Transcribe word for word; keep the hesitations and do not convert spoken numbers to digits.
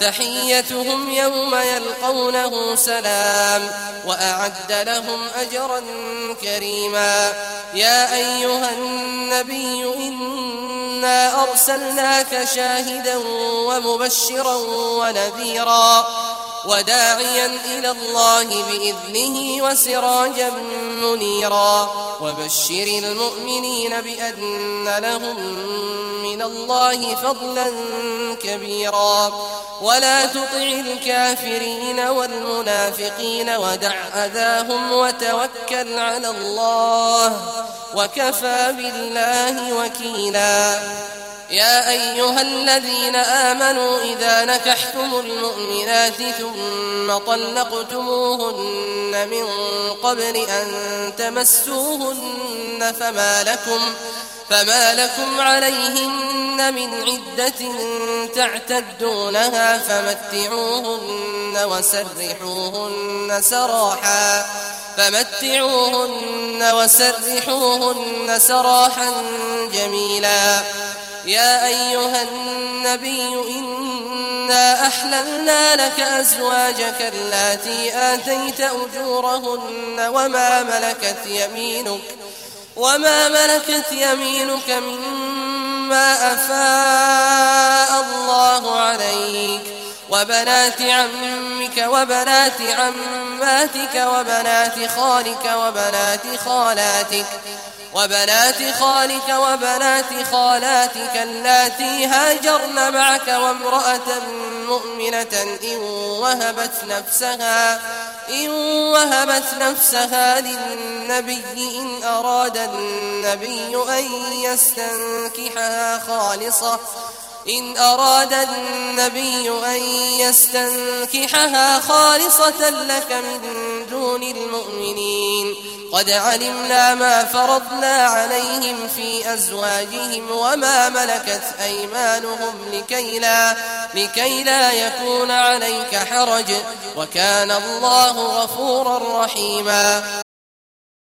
تحيتهم يوم يلقونه سلام وأعد لهم أجرا كريما. يا أيها النبي إنا أرسلناك شاهدا ومبشرا ونذيرا وداعيا إلى الله بإذنه وسراجا منيرا. وبشر المؤمنين بأن لهم من الله فضلا كبيرا. ولا تطع الكافرين والمنافقين ودع أذاهم وتوكل على الله وكفى بالله وكيلا. يا أيها الذين آمنوا إذا نكحتم المؤمنات ثم طلقتموهن من قبل أن تمسوهن فما لكم, فما لكم عليهن من عدة تعتدونها فمتعوهن وسرحوهن سراحا فمتعوهن وسرحوهن سراحا جميلا. يا أيها النبي إنا أحللنا لك أزواجك اللاتي آتيت أجورهن وما ملكت يمينك وما ملكت يمينك مما أفاء الله عليك وبنات عمك وبنات عماتك وبنات خالك وبنات خالاتك وبنات خالك وبنات خالاتك اللاتي هاجرن معك وامرأة مؤمنة إن وهبت نفسها إن وهبت نفسها للنبي إن أراد النبي أن يستنكحها خالصة إن أراد النبي أن يستنكحها خالصة لك من دون المؤمنين. قد علمنا ما فرضنا عليهم في أزواجهم وما ملكت أيمانهم لكي لا, لكي لا يكون عليك حرج وكان الله غفورا رحيما.